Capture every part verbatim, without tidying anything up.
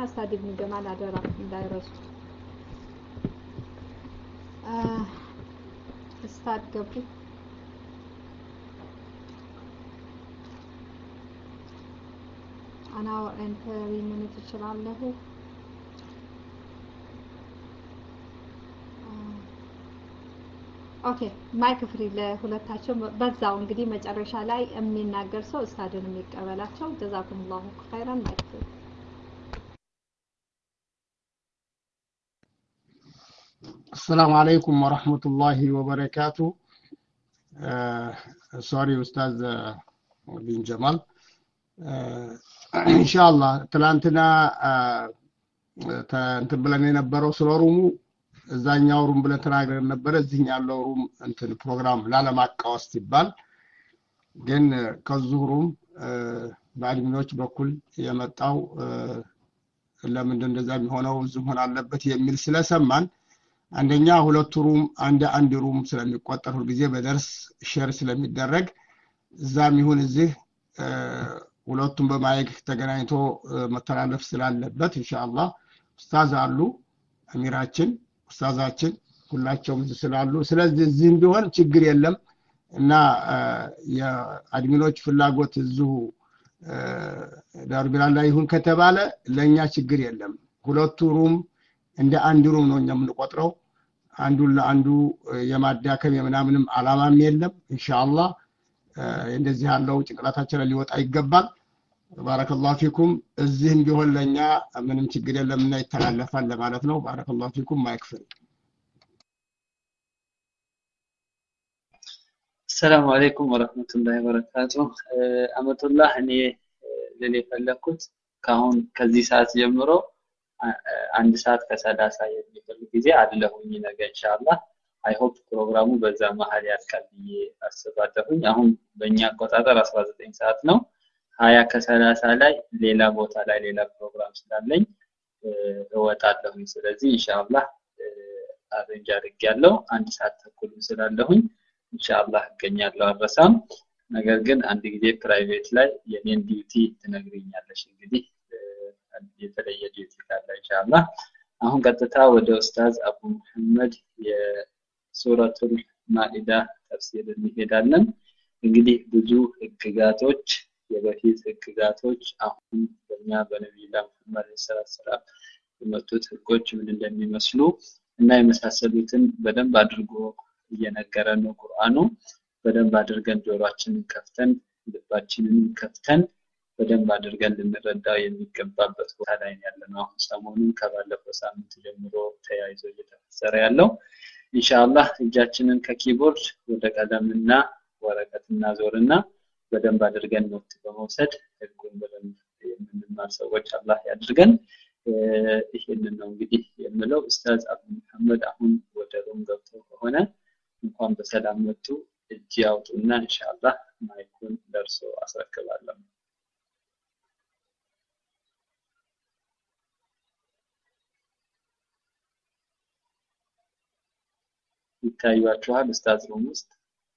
استاذ ابن جمال አደራ እንዳይረሱ استاذ ገቡ انا انت ምን ትችላለህ ኦኬ ማይክ ፍሪ ለሁለታቸው በዛው እንግዲህ መጨረሻ ላይ የሚናገር ሰው እስታድን የሚቀበላቸው ጀዛኩሙላሁ ኸይራን ማይክ ፍሪ السلام عليكم ورحمة الله وبركاته سوري أستاذ بن جمال إن شاء الله تلانتنا تنتبلني نبرو سلورومو እዛኛው ሩም ብለን ተናግረን ነበር እዚህ ያለው ሩም እንትን ፕሮግራም ላለማቃወስ ይባል ግን ከዙሩም ባድሚኖች በኩል የመጣው ለምን እንደዛ የሚሆነው ዝም ሆነ አለበት የሚል ስለሰማን አንደኛ ሁለት ሩም አንድ አንድ ሩም ስለሚቆጠር ሁሉ ጊዜ በደርስ ሼር ስለሚደረግ እዛም ይሁን እዚህ ሁለቱም በማይክ ተገናኝቶ መተላለፍ ስላለበት ኢንሻአላህ ኡስታዝ አሉ አሚራችን ኡስታዛችን ሁላቸውም ስላሉ ስለዚህ እዚህም ቢሆን ችግር የለም እና የአድሚኖች ፍላጎት እዚሁ ዳርቢላ ላይ ይሁን ከተባለ ለኛ ችግር የለም ሁለቱ ሩም እንደ አንድ ሩም ነው የምንቆጥረው አንዱ ለአንዱ የማዳከም የምናምንም አላማም የለም ኢንሻአላህ እንደዚህ ያለው ጭንቅላታችን ላይ ሊወጣ ይገባል ባረከላሁ ፊኩም እዚህም ቢሆን ለኛ ምንም ችግር የለምና ይተላለፋል ለማለት ነው ባረከላሁ ፊኩም ማይክፍል السلام عليكم ورحمة الله وبركاته أمة الله أني للي فلكت كهون كذي ساعات جمرو عند ساعات كسادة ساعات يفلك ጊዜ አይደለሁኝ ነገ ኢንሻአላህ አይ ሆፕ ፕሮግራሙ በዛ መሃል ያልቃል ብዬ አስባለሁኝ አሁን በእኛ አቆጣጠር አስራ ዘጠኝ ሰዓት ነው ሀያ ከሰላሳ ላይ ሌላ ቦታ ላይ ሌላ ፕሮግራም ስላለኝ እወጣለሁኝ ስለዚህ ኢንሻአላህ አረንጅ አድርጌያለሁ አንድ ሰዓት ተኩል ስላለሁኝ ኢንሻአላህ እገኛለሁ አረሳም ነገር ግን አንድ ጊዜ ፕራይቬት ላይ የኔን ዲዩቲ ትነግሪኛለሽ እንግዲህ የተለየ ዲዩቲ ካለ ኢንሻአላህ አሁን ቀጥታ ወደ ኡስታዝ አቡ መሐመድ የሱረቱል ማኢዳ ተፍሲር እንሄዳለን እንግዲህ ብዙ ህግጋቶች የበፊት ህግጋቶች አሁን በእኛ በነብዩ መሐመድ ሰለላሁ ዐለይሂ ወሰለም የመጡት ህጎች ምን እንደሚመስሉ እና የመሳሰሉትን በደንብ አድርጎ እየነገረን ነው ቁርአኑ በደንብ አድርገን ጆሮአችንን ከፍተን ልባችንን ከፍተን በደንብ አድርገን ልንረዳው የሚገባበት ቦታ ላይ ያለነው አሁን ሰሞኑን ከባለፈው ሳምንት ጀምሮ ተያይዞ እየተፈሰረ ያለው ኢንሻአላህ እጃችንን ከኪቦርድ ወደ ቀለምና ወረቀትና ዞርና በደንብ አድርገን ኖት በመውሰድ ህጉን በደንብ የምንማር ሰዎች አላህ ያድርገን ይሄንን ነው እንግዲህ የምለው ኡስታዝ አቡ መሐመድ አሁን ወደ ሩም ገብተው ከሆነ እንኳን በሰላም መጡ እጅ ያውጡና ኢንሻአላህ ማይኩን ደርሶ አስረክባለሁ ይታያችኋል ኡስታዝ ሩም ውስጥ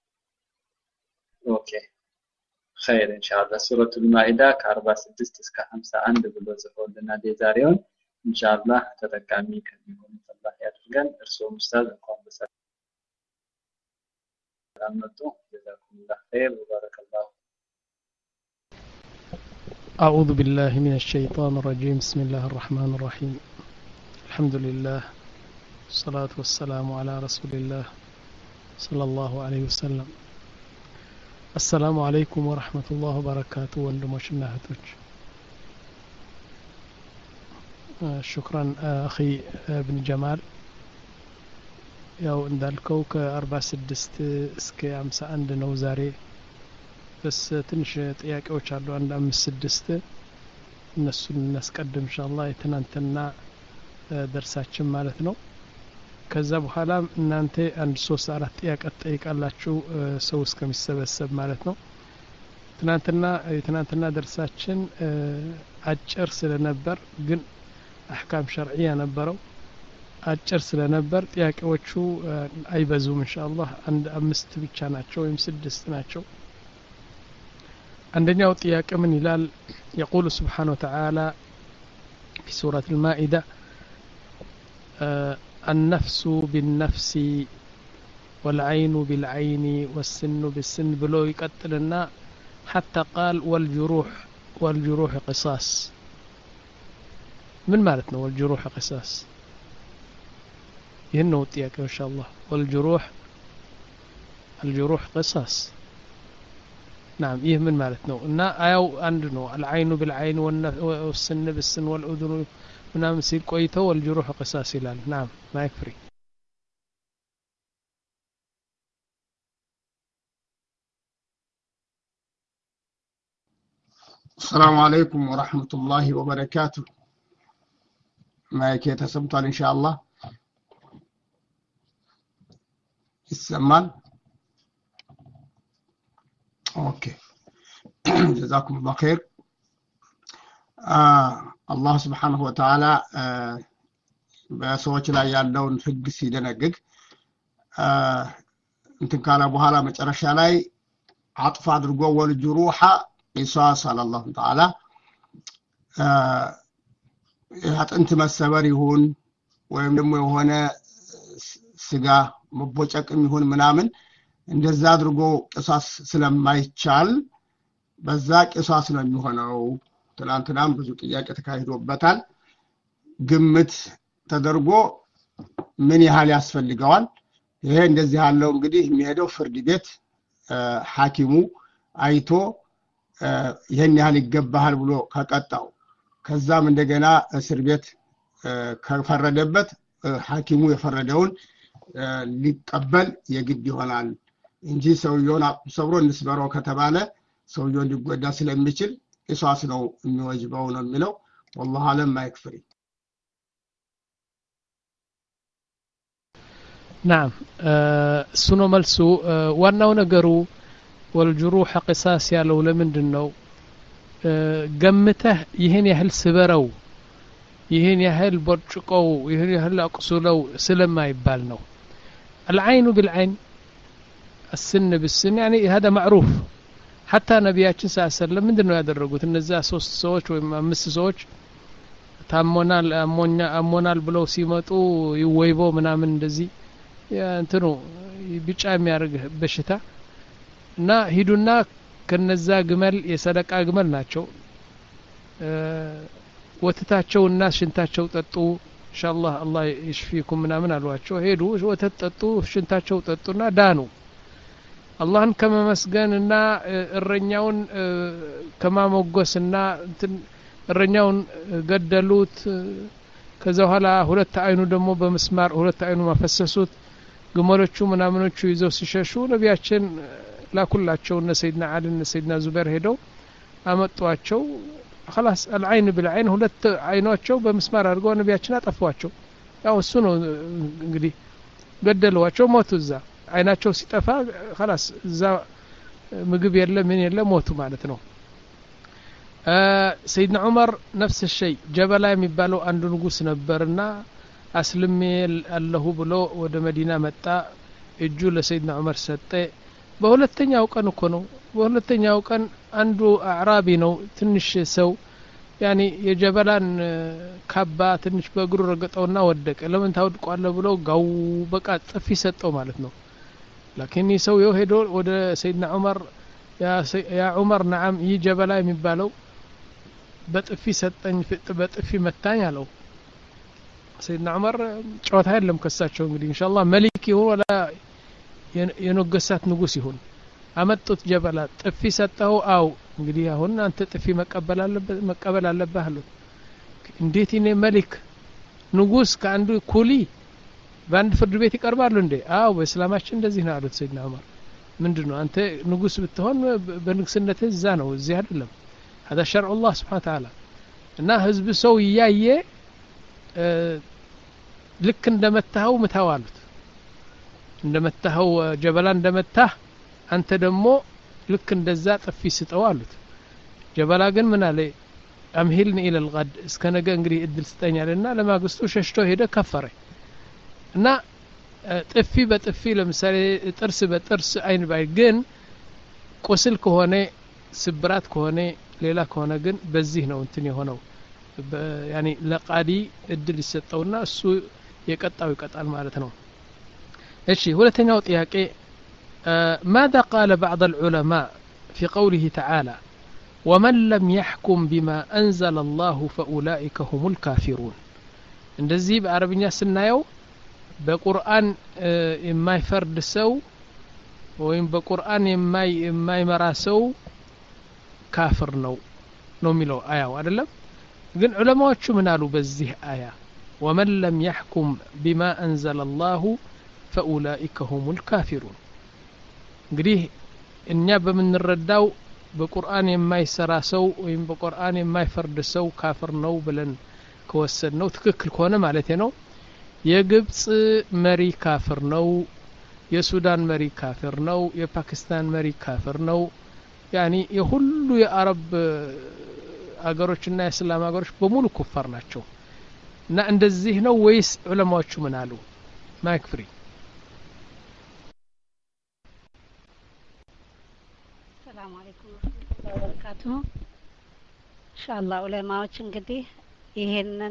ኦኬ خير ان شاء الله سوره المائده ከ46 እስከ ሃምሳ አንድ ብሎ ጽፎልናል የዛሬውን ኢንሻአላህ ተጠቃሚ ከሚሆኑ አላህ ያድርገን እርሶም ኡስታዝ እንኳን በሰላም መጡ ጀዛኩሙላህ ኸይር ወበረከላሁ أعوذ بالله من الشيطان الرجيم بسم الله الرحمن الرحيم الحمد لله والصلاة والسلام على رسول الله صلى الله عليه وسلم السلام عليكم ورحمة الله وبركاته وندموشنا هتوش شكرا أخي ابن جمال ያው እንዳልከው ከ46 እስከ ሃምሳ አንድ ነው ዛሬ በስ ትንሽ ጥያቄዎች አሉ አንድ አምስት ስድስት እነሱን እናስቀድም ኢንሻአላህ የትናንትና ደርሳችን ማለት ነው ከዛ በኋላ እናንተ አንድ ሶስት አራት ጥያቄ ጠይቃላችሁ ሰው እስከሚሰበሰብ ማለት ነው ትናንትና የትናንትና ደርሳችን አጭር ስለነበር ግን አህካም ሸርዒያ ነበረው አጭር ስለነበር ጥያቄዎቹ አይበዙም ኢንሻአላህ አንድ አምስት ብቻ ናቸው ወይም ስድስት ናቸው አንደኛው ጥያቄ ምን ይላል يقول سبحانه وتعالى في سورة المائدة النفس بالنفس والعين بالعين والسن بالسن بلو يقتلنا حتى قال والجروح والجروح قصاص من مالتنا والجروح قصاص يهنو تياك إن شاء الله والجروح الجروح قصاص نعم يه من مالتنا إن أو عندنا العين بالعين والسن بالسن والأذن ونعم سيل قويته والجروح قصاص لال نعم ما يكفري السلام عليكم ورحمة الله وبركاته ما يكي تسمطال إن شاء الله السمان أوكي جزاكم الله خير آه الله سبحانه وتعالى آه بسوچ ላይ ያለውን ህግ ሲደነግግ آه እንትን ካለ በኋላ መጨረሻ ላይ አጥፋ አድርጎ ወልጅሩሃ ኢሳስ አላህ ተዓላ አጥንት መሰበር ይሁን ወይም ደግሞ የሆነ ስጋ መቦጨቅም ይሁን ምናምን እንደዛ አድርጎ ቅሳስ ስለማይቻል በዛ ቅሳስ ነው የሚሆነው ትላንትናም ብዙ ጥያቄ ተካሂዶበታል ግምት ተደርጎ ምን ያህል ያስፈልገዋል ይሄ እንደዚህ ያለው እንግዲህ የሚሄደው ፍርድ ቤት ሐኪሙ አይቶ ይሄን ያህል ይገባሃል ብሎ ከቀጣው ከዛም እንደገና እስር ቤት ከፈረደበት ሐኪሙ የፈረደውን ሊቀበል የግድ ይሆናል እንጂ ሰውየውን ሰብሮ እንስበረው ከተባለ ሰውየው ሊጎዳ ስለሚችል ኢሳስ ነው የሚወጅበው ነው የሚለው والله አለም ማይክፍሪ نعم سنو ملسو ዋናው ነገሩ والجروح قصاص ያለው ለምንድነው ገምተህ ይሄን ያህል ስበረው ይሄን ያህል ቦርጭቆው ይሄን ያህል አቁሱለው ስለማይባል ነው العين بالعين السن بالسن يعني هذا معروف حتى ነብያችን ሰለላሁ ዐለይሂ ወሰለም ምንድነው ያደረጉት እነዛ ሶስት ሰዎች ወይም አምስት ሰዎች ታሞናል አሞኛ አሞናል ብለው ሲመጡ ይወይበው ምናምን እንደዚህ እንትኑ ቢጫ የሚያርግ በሽታ እና ሂዱና ከነዛ ግመል የሰደቃ ግመል ናቸው ወተታቸውና ሽንታቸው ጠጡ ኢንሻአላህ አላህ ይሽፊኩም ምናምን አሏቸው ሄዱ ወተት ጠጡ ሽንታቸው ጠጡና ዳኑ አላህን ከመመስገንና እረኛውን ከማሞገስና እንትን እረኛውን ገደሉት ከዛ በኋላ ሁለት አይኑ ደግሞ በመስማር ሁለት አይኑ ማፈሰሱት ግመሎቹ ምናምኖቹ ይዘው ሲሸሹ ነብያችን ላኩላቸው እነ ሰይድና አሊ እነ ሰይድና ዙበይር ሄደው አመጧቸው خلاص العين بالعين ሁለት አይኖቸው በመስማር አድርገው ነብያችን አጠፏቸው ያው እሱ ነው እንግዲህ ገደሏቸው ሞቱ እዛ አይናቸው ሲጠፋ خلاص እዛ ምግብ የለ ምን የለ ሞቱ ማለት ነው ሰይድና ዑመር نفس الشيء ጀበላ የሚባለው አንዱ ንጉስ ነበርና አስልሜ አለሁ ብሎ ወደ መዲና መጣ እጁ ለሰይድና ዑመር ሰጠ በሁለተኛው ቀን እኮ ነው በሁለተኛው ቀን አንዱ አዕራቢ ነው ትንሽ ሰው ያኒ የጀበላን ካባ ትንሽ በእግሩ ረገጠውና ወደቀ ለምን ታወድቋለ ብሎ ጋው በቃ ጥፊ ሰጠው ማለት ነው لكن ሰው ሄዶ ወደ ሰይድና ዑመር ያ ያ ዑመር نعم ይህ ጀበላ የሚባለው በጥፊ ሰጠኝ በጥፊ መታኝ አለው ሰይድና ዑመር ጨዋታ አይደለም ከሳቸው እንግዲህ ኢንሻአላህ መሊክ ይሁን ወላ የነገሳት ንጉስ ይሁን አመጡት ጀበላ ጥፊ ሰጠው አው እንግዲህ አሁን አንተ ጥፊ መቀበል አለበት መቀበል አለበት አሉት እንዴት እኔ መሊክ ንጉስ ከአንዱ ኩሊ በአንድ ፍርድ ቤት ይቀርባሉ እንዴ አው በእስላማችን እንደዚህ ነው አሉት ሰይድና ዑመር ምንድነው አንተ ንጉስ ብትሆን በንግስነትህ እዛ ነው እዚህ አይደለም هذا شرع الله سبحانه وتعالى እና ህዝብ ሰው ያየ ልክ እንደመታው መታዋሉት እንደመታው ጀበላ እንደመታህ አንተ ደግሞ ልክ እንደዛ ጥፊ ስጠው አሉት ጀበላ ግን ምን አለ አምሂልኒ ኢለ الغد እስከ ነገ እንግዲህ እድል ስጠኛልና ለማግስቱ ሸሽቶ ሄደ ከፈረ እና ጥፊ በጥፊ ለምሳሌ ጥርስ በጥርስ አይን ባይ ግን ቁስል ከሆነ ስብራት ከሆነ ሌላ ከሆነ ግን በዚህ ነው እንትን የሆነው ያኒ ለቃዲ እድል ይሰጠውና እሱ የቀጣው ይቀጣል ማለት ነው እሺ ሁለተኛው ጥያቄ ماذا قال بعض العلماء في قوله تعالى ومن لم يحكم بما أنزل الله فأولئك هم الكافرون እንደዚህ በአረብኛ ስናየው በቁርአን የማይፈርድ ሰው ወይም በቁርአን የማይ የማይመራ ሰው ካፍር ነው ነው የሚለው አያው አይደለም ግን ዑለማዎቹ ምን አሉ በዚህ አያ ومن لم يحكم بما أنزل الله فأولئك هم الكافرون እንግዲህ እኛ በምንረዳው በቁርአን የማይሰራ ሰው ወይም በቁርአን የማይፈርድ ሰው ካፍር ነው ብለን ከወሰድነው ትክክል ከሆነ ማለት ነው የግብጽ መሪ ካፍር ነው የሱዳን መሪ ካፍር ነው የፓኪስታን መሪ ካፍር ነው ያኒ የሁሉ የአረብ አገሮችና የእስላም አገሮች በሙሉ ኩፋር ናቸው እና እንደዚህ ነው ወይስ ዑለማዎቹ ምን አሉ ማይክ ፍሪ ሰላም አለይኩም ወራህመቱላሂ ወበረካቱሁ ኢንሻአላህ ዑለማዎች እንግዲህ ይሄንን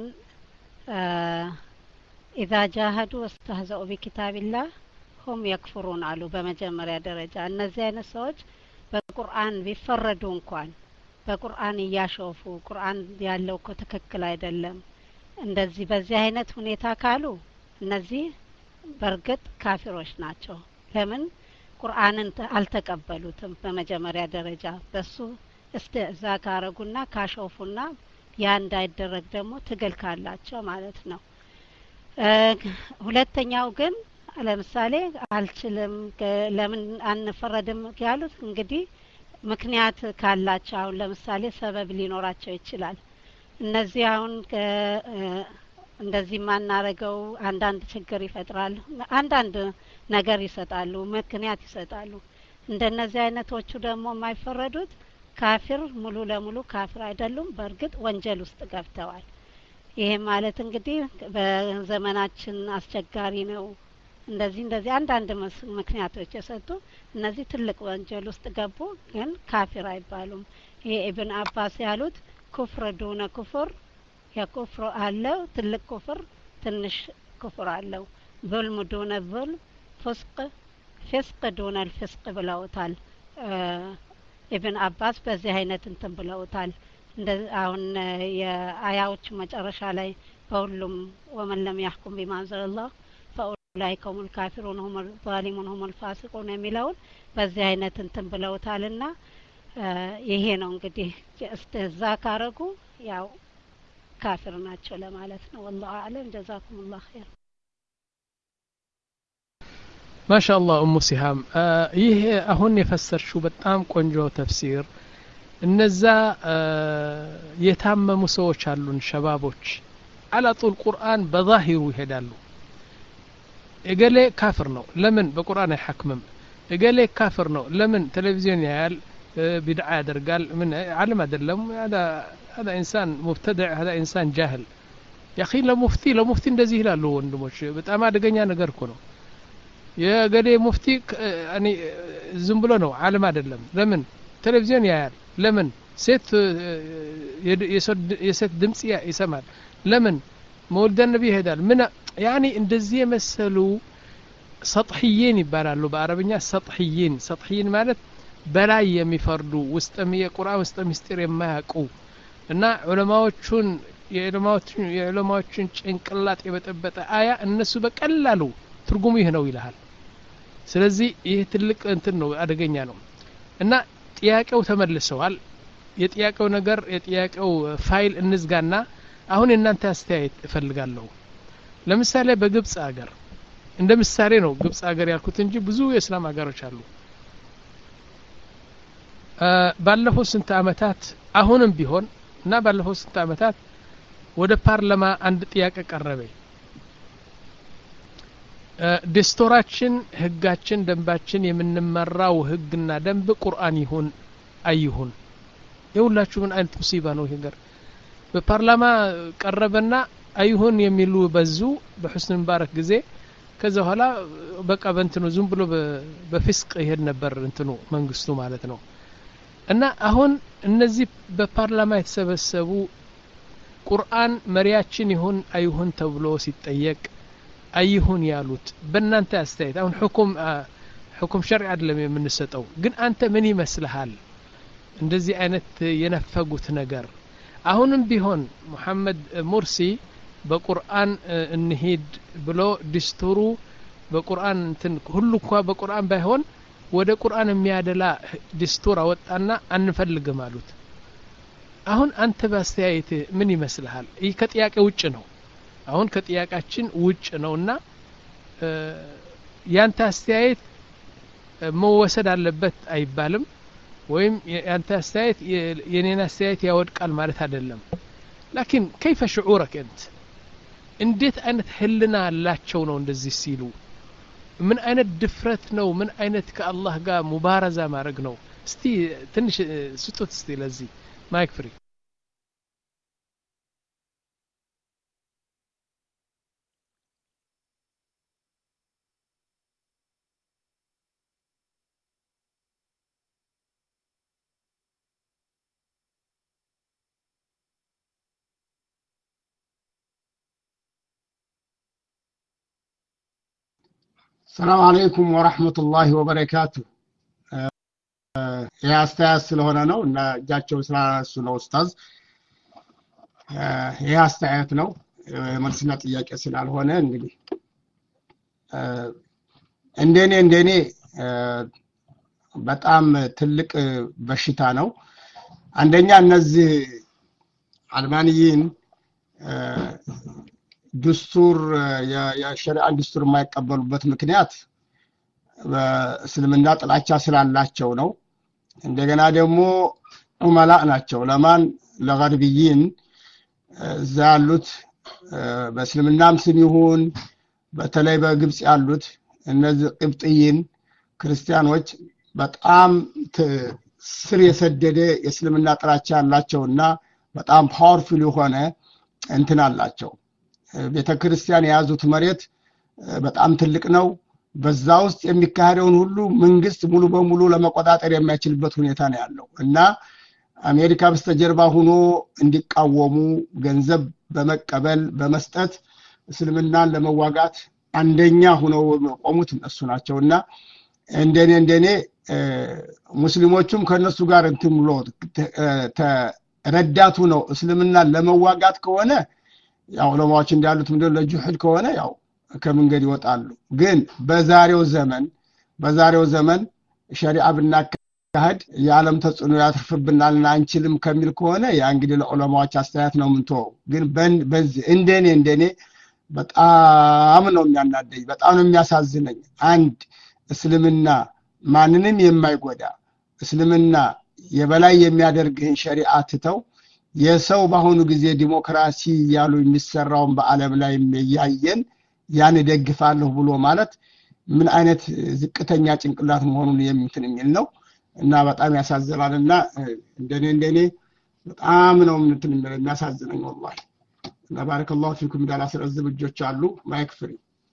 إذا جاهدوا واستهزأوا بكتاب الله هم يكفرون አሉ በመጀመሪያ ደረጃ እነዚህ አይነት ሰዎች በቁርአን ቢፈረዱ እንኳን በቁርአን ያሾፉ ቁርአን ያለው እኮ ትክክል አይደለም እንደዚህ በዚህ አይነት ሁኔታ ካሉ እነዚህ በርግጥ ካፊሮች ናቸው ለምን ቁርአንን አልተቀበሉትም በመጀመሪያ ደረጃ በሱ እስተዛ ካረጉና ካሾፉና ያ እንዳይደረግ ደግሞ ትግል ካላቸው ማለት ነው ሁለተኛው ግን ለምሳሌ አልችልም ለምን አንፈረድም ያሉት እንግዲህ ምክንያት ካላቸው አሁን ለምሳሌ ሰበብ ሊኖራቸው ይችላል እነዚህ አሁን እንደዚህ ማናረገው አንዳንድ ችግር ይፈጥራል አንዳንድ ነገር ይሰጣሉ ምክንያት ይሰጣሉ እንደነዚህ አይነቶቹ ደግሞ የማይፈረዱት ካፊር ሙሉ ለሙሉ ካፊር አይደሉም በርግጥ ወንጀል ውስጥ ገብተዋል ይሄ ማለት እንግዲህ በዘመናችን አስቸጋሪ ነው እንደዚህ እንደዚህ አንዳንድ ምክንያቶች የሰጡ እነዚህ ትልቅ ወንጀል ውስጥ ገቡ ግን ካፊር አይባሉም ይሄ ኢብን አባስ ያሉት ኩፍር ዱነ ኩፍር ያኩፍር አለው ትልቅ ኩፍር ትንሽ ኩፍር አለው ظلم دون الظلم فسق فسق دون الفسق ብለውታል ኢብን አባስ በዚህ አይነት እንትን ብለውታል እንደ አሁን የአያዎቹ መጨረሻ ላይ በሁሉም ومن لم يحكم بما أنزل الله فأولئك هم الكافرون هم الظالمون هم الفاسقون የሚለውን በዚህ አይነት እንትን ብለውታልና ይሄ ነው እንግዲህ እስተዛ ካረጉ ያው ካፊር ናቸው ለማለት ነው والله اعلم جزاكم الله خير ما شاء الله ام سهام ይሄ አሁን የፈሰርሽው በጣም ቆንጆ ተፍሲር እነዛ የታመሙ ሰዎች አሉን ሸባቦች على طول ቁርአን በዛሂሩ ይሄዳሉ እገሌ ካፍር ነው ለምን በቁርአን አይሐክምም እገሌ ካፍር ነው ለምን ቴሌቪዥን ያያል بدعة ያደርጋል ምን ዓለም አይደለም هذا هذا انسان مبتدع هذا انسان جاهل يا اخي لمفتي لمفتي እንደዚህ ይላሉ ወንድሞች በጣም አደገኛ ነገር እኮ ነው የገሌ ሙፍቲ ያኒ ዝም ብሎ ነው ዓለም አይደለም ለምን ቴሌቪዥን ያያል ለምን ሴት የሴት ድምጽ ይሰማል ለምን መውለድ ነብይ ይሄዳል ምን ያኒ እንደዚህ የመሰሉ سطحيين ይባላሉ በአረብኛ سطحيين سطحيين ማለት በላይ የሚፈርዱ ውስጥም የቁርአን ውስጥ ምስጢር የማያውቁ እና ዑለማዎቹን የዑለማዎቹን የዑለማዎቹን ጭንቅላት የበጠበጠ አያ እነሱ በቀላሉ ትርጉሙ ይሄ ነው ይላል ስለዚህ ይሄ ትልቅ እንትን ነው አደገኛ ነው እና ጥያቄው ተመልሰዋል የጥያቄው ነገር የጥያቄው ፋይል እንዝጋና አሁን እናንተ አስተያየት እፈልጋለሁ ለምሳሌ በግብጽ ሀገር እንደ ምሳሌ ነው ግብጽ ሀገር ያልኩት እንጂ ብዙ የእስላም ሀገሮች አሉ ባለፈው ስንት አመታት አሁንም ቢሆን እና ባለፈው ስንት አመታት ወደ ፓርላማ አንድ ጥያቄ ቀረበ ደስቶራችን ህጋችን ደንባችን የምንመራው ህግና ደንብ ቁርአን ይሁን አይሁን የሁላችሁ ምን አይነት ሙሲባ ነው ይሄ ነገር በፓርላማ ቀረበና አይሁን የሚሉ በዙ በሁስን ሙባረክ ጊዜ ከዛ ኋላ በቃ በእንትኑ ዝም ብሎ በፍስቅ ይሄድ ነበር እንትኑ መንግስቱ ማለት ነው እና አሁን እነዚህ በፓርላማ የተሰበሰቡ ቁርአን መሪያችን ይሁን አይሁን ተብሎ ሲጠየቅ አይሁን ያሉት በእናንተ አስተያየት አሁን ሁኩም ሁኩም ሸርዒ አይደለም የምንሰጠው ግን አንተ ምን ይመስልሃል እንደዚህ አይነት የነፈጉት ነገር አሁንም ቢሆን መሐመድ ሙርሲ በቁርአን እንሂድ ብሎ ዲስቱሩ በቁርአን እንትን ሁሉ እንኳን በቁርአን ባይሆን ወደ ቁርአን የሚያደላ ዲስቱር አወጣና አንፈልግም አሉት አሁን አንተ በአስተያየት ምን ይመስልሃል ይህ ከጥያቄ ውጭ ነው አሁን ከጥያቄያችን ውጭ ነውና ያንተ አስተያየት መወሰድ አለበት አይባልም ወይም ያንተ አስተያየት የኔን አስተያየት ያወድቃል ማለት አይደለም لكن كيف شعورك انت እንዴት አይነት ህልና አላቸው ነው እንደዚህ ሲሉ ምን አይነት ድፍረት ነው ምን አይነት ከአላህ ጋር ሙባረዛ ማድረግ ነው እስቲ ትንሽ ስጡት እስቲ ለዚህ ማይክ ፍሪ السلام عليكم ورحمة الله وبركاته يا أستاذ ስለሆነ ነው እና እጃቸው ስላነሱ ነው ኡስታዝ ያ አስተያየት ነው መልስና ጥያቄ ስላልሆነ እንግዲህ እንደኔ እንደኔ በጣም ትልቅ በሽታ ነው አንደኛ እነዚህ አልማንይን دستور يا شرع دستور ما يقبلوበት ምክንያት በእስልምና ጥላቻ ስላላቸው ነው እንደገና ደግሞ ዑመላ ናቸው ለማን ለገርቢይን ዛሉት በእስልምናም ስም ይሁን በተለይ በግብጽ ያሉት እነዚህ ቅብጥይን ክርስቲያኖች በጣም ስር የሰደደ የእስልምና ጥላቻ ያላቸውና በጣም ፓወርፉል የሆነ እንትን አላቸው ቤተክርስቲያን የያዙት መሬት በጣም ትልቅ ነው በዛ ውስጥ የሚካሄደውን ሁሉ መንግስት ሙሉ በሙሉ ለመቆጣጠር የሚያችልበት ሁኔታ ነው ያለው እና አሜሪካ በስተጀርባ ሆኖ እንዲቃወሙ ገንዘብ በመቀበል በመስጠት እስልምናን ለመዋጋት አንደኛ ሆነው ቆሙት እነሱ ናቸውና እንደኔ እንደኔ ሙስሊሞቹም ከነሱ ጋር እንትን ብሎ ተረዳቱ ነው እስልምናን ለመዋጋት ከሆነ ያው ለማዎች እንዳሉት ምንድነው ለጁህል ከሆነ ያው ከመንገድ ይወጣሉ ግን በዛሬው ዘመን በዛሬው ዘመን ሸሪዓ ብናካሄድ የዓለም ተጽዕኖ ያተርፍብናልና አንችልም ከሚል ከሆነ ያ እንግዲህ ለዑለማዎች አስተያየት ነው ምንተው ግን በዚህ እንደኔ እንደኔ በጣም ነው የሚያናደኝ በጣም ነው የሚያሳዝነኝ አንድ እስልምና ማንንም የማይጎዳ እስልምና የበላይ የሚያደርግህን ሸሪዓ ትተው የሰው ባሁኑ ጊዜ ዲሞክራሲ ያሉ የሚሰራውን በአለም ላይ ያያየን ያን ደግፋለሁ ብሎ ማለት ምን አይነት ዝቅተኛ ጭንቅላት መሆኑን የሚትን የሚል ነው እና በጣም ያሳዝናልና እንደኔ እንደኔ በጣም ነው እንትን የሚያሳዝነኝ والله እና ባረከላሁ ፊኩም ዳላ ስለዚህ ልጆች አሉ ማይክ ፍሪ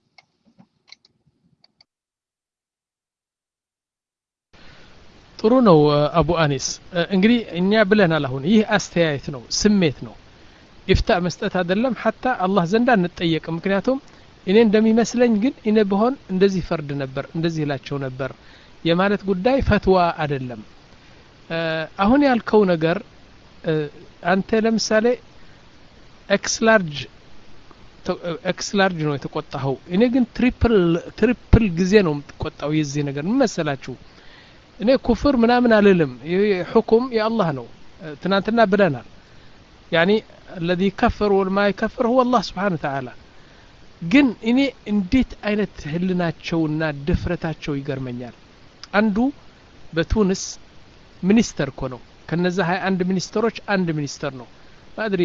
ጥሩ ነው አቡ አኒስ እንግዲህ እኛ ብለናል አሁን ይህ አስተያየት ነው ስሜት ነው ኢፍታ መስጠት አይደለም hatta አላህ ዘንዳ እንጠየቅ ምክንያቱም እኔ እንደሚመስለኝ ግን እኔ በሆን እንደዚህ ፈርድ ነበር እንደዚህ ላቸው ነበር የማለት ጉዳይ ፈትዋ አይደለም አሁን ያልከው ነገር አንተ ለምሳሌ ኤክስ ላርጅ ኤክስ ላርጅ ነው የተቆጣው እኔ ግን ትሪፕል ትሪፕል ጊዜ ነው የምትቆጣው የዚህ ነገር ምን መሰላችሁ እኔ ኩፍር ምናምን አልልም ሁኩም የአላህ ነው ትናንትና ብለናል يعني الذي كفر وما يكفر هو الله سبحانه وتعالى ግን እኔ እንዴት አይነት ህልናቸውና ድፍረታቸው ይገርመኛል አንዱ በቱኒስ ሚኒስተር እኮ ነው ከነዛ ሃያ አንድ ሚኒስተሮች አንድ ሚኒስተር ነው ማድሪ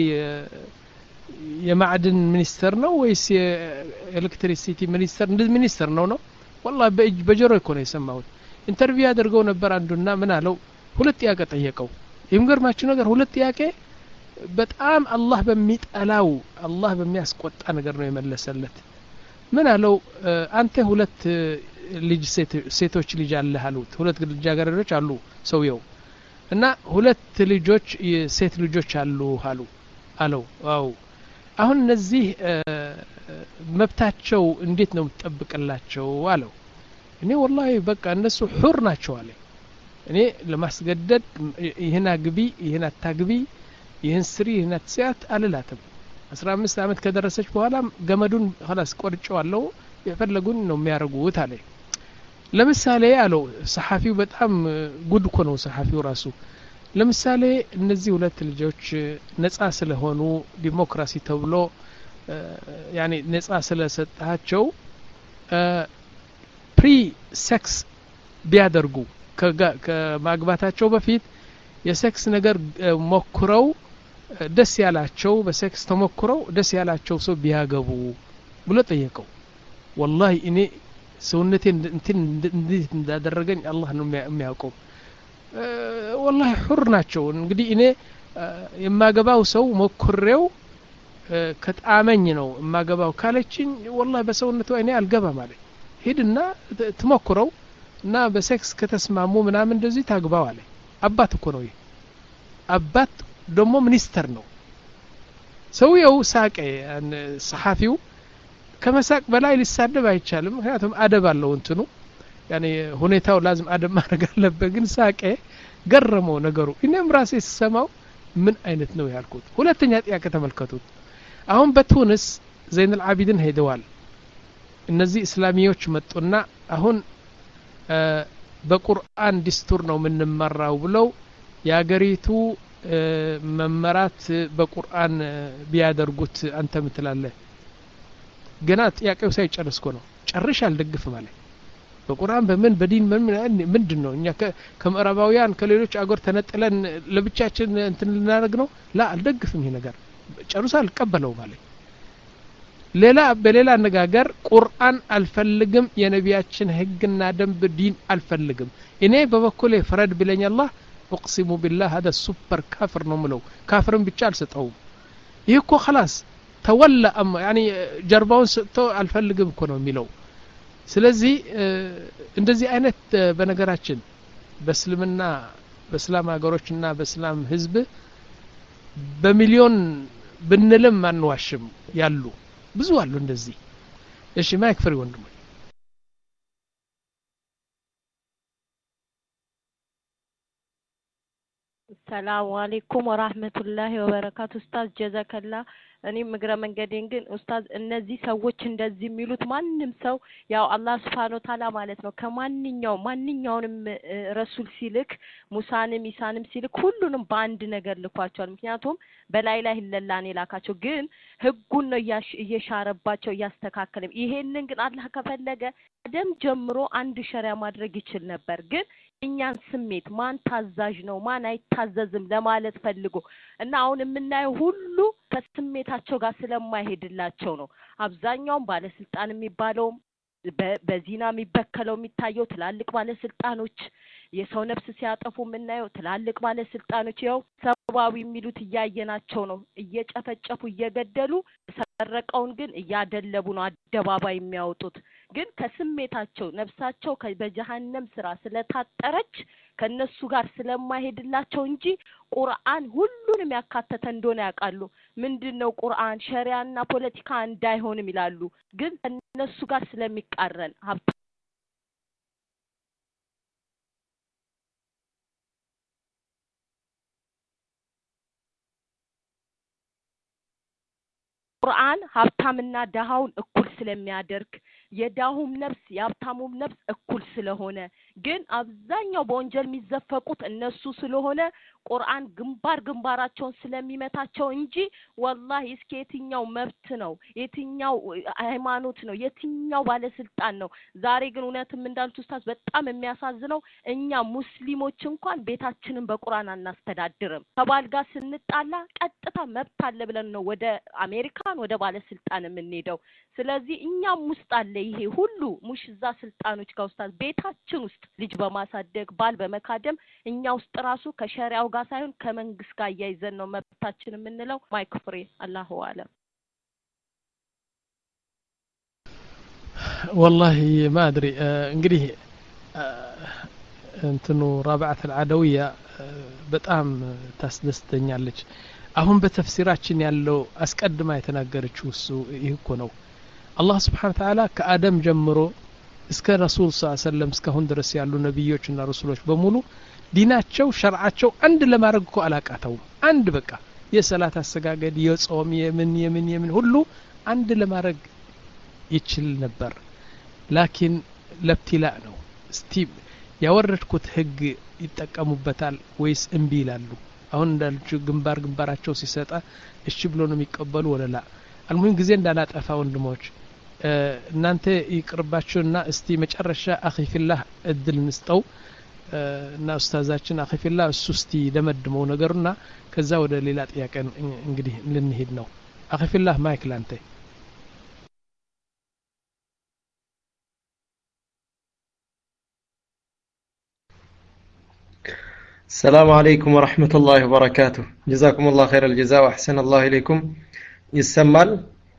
የማዕድን ሚኒስተር ነው ወይስ የኤሌክትሪሲቲ ሚኒስተር እንደዚህ ሚኒስተር ነው ነው والله በጆሮ እኮ ነው የሰማሁት ኢንተርቪው ያደርገው ነበር አንዱና ምን አለው ሁለት ጥያቄ ጠየቀው የሚገርማችሁ ነገር ሁለት ጥያቄ በጣም አላህ በሚጠላው አላህ በሚያስቆጣ ነገር ነው የመለሰለት ምን አለው አንተ ሁለት ልጅ ሴቶች ልጅ አለህ አሉት ሁለት ልጃገረዶች አሉ ሰውየው እና ሁለት ልጆች ሴት ልጆች አሉ አሉ አለው አው አሁን እነዚህ መብታቸው እንዴት ነው የምትጠብቅላቸው አለው እኔ ወላሂ በቃ እነሱ ሑር ናቸው አለ እኔ ለማስገደድ ይሄን አግቢ ይሄን አታግቢ ይሄን ስሪ ይሄን አትስያት አልላትም አስራ አምስት አመት ከደረሰች በኋላ ገመዱን خلاص ቆርጬዋለሁ የፈለጉን ነው የሚያርጉት አለ ለምሳሌ አለው ሰሐፊው በጣም ጉድ እኮ ነው ሰሐፊው ራሱ ለምሳሌ እነዚህ ሁለት ልጆች ነፃ ስለሆኑ ዲሞክራሲ ተብሎ ያኒ ነፃ ስለሰጣቸው ፕሪ ሴክስ ቢያደርጉ ከማግባታቸው በፊት የሴክስ ነገር ሞክረው ደስ ያላቸው በሴክስ ተሞክረው ደስ ያላቸው ሰው ቢያገቡ ብሎ ጠየቀው والله እኔ ሰውነቴ እንትን እንዴት እንዳደረገኝ አላህ ነው የሚያውቀው والله ሑር ናቸው እንግዲህ እኔ የማገባው ሰው ሞክሬው ከጣመኝ ነው የማገባው ካለችኝ والله በሰውነቱ እኔ አልገባም ማለት ሄድና ተሞክረው እና በሴክስ ከተስማሙ ምናምን እንደዚህ ታግባው አለ አባት እኮ ነው ይሄ አባት ደሞ ሚኒስተር ነው ሰውየው ሳቀ ሰሐፊው ከመሳቅ በላይ ሊሳደብ አይቻልም ምክንያቱም አደብ አለው እንትኑ ያኔ ሁኔታው لازم አደብ ማድረግ አለበት ግን ሳቀ ገረመው ነገሩ እኔም ራሴ ስሰማው ምን አይነት ነው ያልኩት ሁለተኛ ጥያቄ ተመልከቱት አሁን በቱኒስ ዘይን አልዓቢድን ሄደዋል እነዚህ እስላሚዎች መጡና አሁን በቁርአን ዲስቱር ነው ምንመራው ብለው ያገሪቱ መመራት በቁርአን ቢያደርጉት አንተ ምትላለህ ገና ጥያቄው ሳይጨርስኮ ነው ጨርሽ አልደግፍ ማለት በቁርአን በምን በዲን ምን ምንድነው እኛ ከመራባውያን ከሌሎች አገር ተነጥለን ለብቻችን እንትን ልናደርግ ነው ላ አልደግፍም ይሄ ነገር ጨርሶ አልቀበለው ማለት ሌላ በሌላ አነጋገር ቁርአን አልፈልግም የነቢያችን ህግና ደንብ ዲን አልፈልግም እኔ በበኩሌ ፍረድ ብለኝ አላህ اقسم بالله هذا سوبر كافر ነው ምለው ካፍርን ብቻ አልሰጠው ይሄ እኮ خلاص ተወላ يعني ጀርባውን ሰጥቶ አልፈልግም እኮ ነው የሚለው ስለዚህ እንደዚህ አይነት በነገራችን በእስልምና በእስላም ሀገሮችና በእስላም ህዝብ በሚሊዮን ብንልም አንዋሽም ያሉ ብዙ አሉ እንደዚህ እሺ ማይክ ፍሪ ወንድም ሰላም አለይኩም ወራህመቱላሂ ወበረካቱ ኡስታዝ ጀዛከላ እኔ ምግረ መንገዴን ግን ኡስታዝ እነዚህ ሰዎች እንደዚህ የሚሉት ማንንም ሰው ያው አላህ Subhanahu Ta'ala ማለት ነው ከማንኛው ማንኛውንም ረሱል ሲልክ ሙሳንም ኢሳንም ሲልክ ሁሉንም በአንድ ነገር ልኳቸዋል ምክንያቱም በላይ ላይ ለላኔ ላካቸው ግን ህጉን ነው እየሻረባቸው እያስተካከለ ይሄንን ግን አላህ ከፈለገ ደም ጀምሮ አንድ ሸሪዓ ማድረግ ይችል ነበር ግን እኛን ስሜት ማን ታዛዥ ነው ማን አይታዘዝም ለማለት ፈልጎ እና አሁን የምናየው ሁሉ ከስሜታቸው ጋር ስለማይሄድላቸው ነው አብዛኛው ባለስልጣን የሚባለው በዚና የሚበከለው የሚታየው ትላልቅ ባለስልጣኖች የሰው ነፍስ ሲያጠፉ የምናየው ትላልቅ ባለስልጣኖች ያው ሰባዊ የሚሉት እያየናቸው ነው እየጨፈጨፉ እየገደሉ ሰረቀውን ግን እያደለቡ ነው አደባባይ የሚያወጡት ግን ከስሜታቸው ነፍሳቸው በጀሃነም ስራ ስለታጠረች ከነሱ ጋር ስለማይሄድላቸው እንጂ ቁርአን ሁሉንም ያካተተ እንደሆነ ያውቃሉ ምንድነው ቁርአን ሸሪዓና ፖለቲካ እንዳይሆንም ይላሉ ግን ከነሱ ጋር ስለሚቃረን ቁርአን ሀብታምና ደሃውን እኩል ስለሚያደርግ የዳሁም ነፍስ የሀብታሙም ነፍስ እኩል ስለሆነ ግን አብዛኛው በወንጀል የሚዘፈቁት እነሱ ስለሆነ ቁርአን ግንባር ግንባራቸውን ስለሚመታቸው እንጂ ወላሂ እስከ የትኛው መብት ነው የትኛው ሃይማኖት ነው የትኛው ባለስልጣን ነው ዛሬ ግን እውነትም እንዳልኩት ኡስታዝ በጣም የሚያሳዝነው እኛ ሙስሊሞች እንኳን ቤታችንን በቁርአን አናስተዳድርም ከባል ጋር ስንጣላ ቀጥታ መብት አለ ብለን ነው ወደ አሜሪካን ወደ ባለስልጣን የምንሄደው ስለዚህ እኛም ውስጥ አለ ይሄ ሁሉ ሙሽዛ ስልጣኖች ጋር ኡስታዝ ቤታችን ውስጥ ልጅ በማሳደግ ባል በመካደም እኛ ውስጥ ራሱ ከሸሪዓው ጋር ሳይሆን ከመንግስት ጋር ያይዘን ነው መብታችን የምንለው ማይክ ፍሬ አላሁ አለም والله ما ادري እንግዲህ እንትኑ رابعه العدويه በጣም ታስደስተኛለች አሁን በተፍሲራችን ያለው አስቀድማ የተናገረችው እሱ ይህ እኮ ነው አላህ Subhanahu Wa Ta'ala ከአደም ጀምሮ እስከ ረሱል ሰለላሁ ዐለይሂ ወሰለም እስካሁን ድረስ ያሉ ነብዮችና ረሱሎች በሙሉ ዲናቸው ሸርዓቸው አንድ ለማድረግ እኮ አላቃተው አንድ በቃ የሰላት አሰጋገድ የጾም የምን የምን የምን ሁሉ አንድ ለማድረግ ይችል ነበር ላኪን ለብትላ ነው እስቲ ያወረድኩት ህግ ይጠቀሙበታል ወይስ እንቢ ይላሉ አሁን እንዳልኩ ግንባር ግንባራቸው ሲሰጣ እሺ ብሎ ነው የሚቀበሉ ወለላ አልሙሂም ጊዜ እንዳላጠፋ ወንድሞች እናንተ ይቅርባችሁና እስቲ መጨረሻ አኺፊላህ እድል እንስጠው እና ኡስታዛችን አኺፊላህ እሱ እስቲ ደመድመው ነገርና ከዛ ወደ ሌላ ጥያቄ እንግዲህ ልንሄድ ነው አኺፊላህ ማይክ ላንተ السلام عليكم ورحمة الله وبركاته جزاكم الله خير الجزاء وأحسن الله إليكم يسمال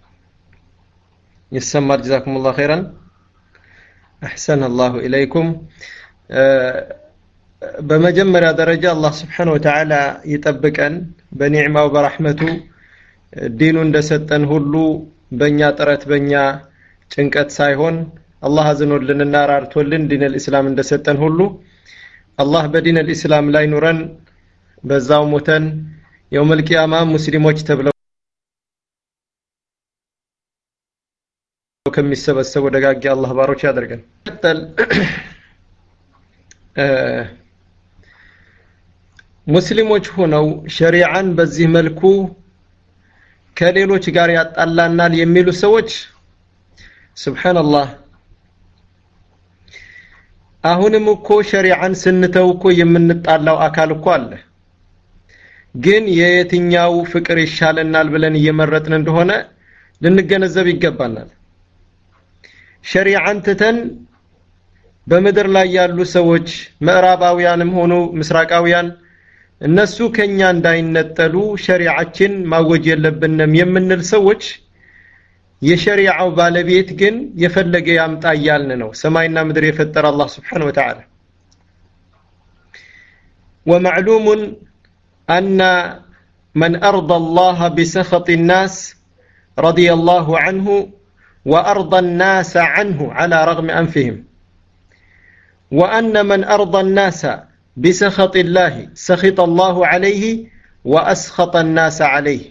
يسمال جزاكم الله خيرا أحسن الله إليكم بمجمّر درجة الله سبحانه وتعالى يطبقن بنعمة وبرحمته دينون دستن هلو بنيا طرت بنيا ጭንቀት ሳይሆን አላህ አዝኖልንና ራርቶልን ዲን الاسلام እንደሰጠን ሁሉ አላህ በዲን الاسلام ላይ ኑረን በዛው ሞተን يوم القيامة ሙስሊሞች ተብለው ከሚሰበሰቡ ደጋግ አላህ ባሮች ያደርገን ሙስሊሞች ሆነው ሸሪዓን በዚህ መልኩ ከሌሎች ጋር ያጣላናል የሚሉ ሰዎች ሱብሃንአላህ አሁንም እኮ ሸሪዓን ስንተው እኮ የምንጣላው አካል እኮ አለ ግን የየትኛው ፍቅር ይሻለናል ብለን እየመረጥን እንደሆነ ልንገነዘብ ይገባናል ሸሪዓን ተተን በመድር ላይ ያሉ ሰዎች ምዕራባውያንም ሆኑ ምስራቃውያን እነሱ ከኛ እንዳይነጠሉ ሸሪዓችን ማወጅ የለብንም የምንል ሰዎች የሸሪዓው ባለቤት ግን የፈለገ ያምጣ ያልን ነው ሰማይና ምድር የፈጠረ አላህ Subhanahu Wa Ta'ala ومعلوم أن من أرضى الله بسخط الناس رضي الله عنه وأرضى الناس عنه على رغم أنفهم وأن من أرضى الناس بسخط الله سخط الله عليه وأسخط الناس عليه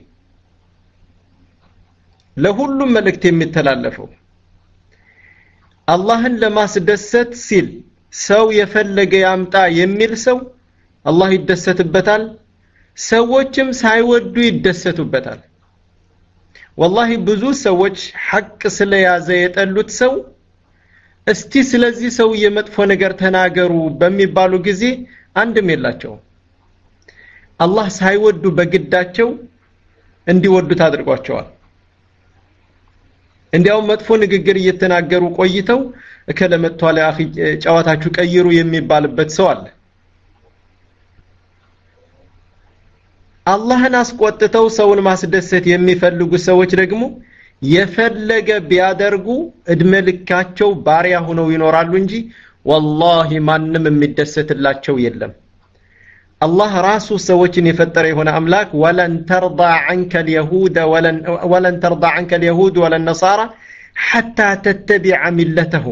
ለሁሉም መልእክት የሚተላለፈው አላህን ለማስደሰት ሲል ሰው የፈለገ ያምጣ የሚል ሰው አላህ ይደሰትበታል ሰዎችም ሳይወዱ ይደሰቱበታል والله ብዙ ሰዎች ሐቅ ስለያዘ የጠሉት ሰው እስቲ ስለዚህ ሰው የመጥፎ ነገር ተናገሩ በሚባሉ ጊዜ አንድም የላቸው አላህ ሳይወዱ በግዳቸው እንዲወዱት አድርጓቸዋል እንዲያው መጥፎ ንግግር እየተናገሩ ቆይተው ከለመጥቷል አኺ ጨዋታችሁ ቀይሩ የሚባልበት ሰው አለ አላህን አስቆጥተው ሰውን ማስደሰት የሚፈልጉ ሰዎች ደግሞ የፈለገ ቢያደርጉ እድመልካቸው ባሪያ ሆነው ይኖራሉ እንጂ والله ማንንም የሚደሰትላቸው የለም الله راسو سوچن يفطر يهونه املاك ولن ترضى عنك اليهود ولن ولن ترضى عنك اليهود ولا النصارى حتى تتبع ملتهم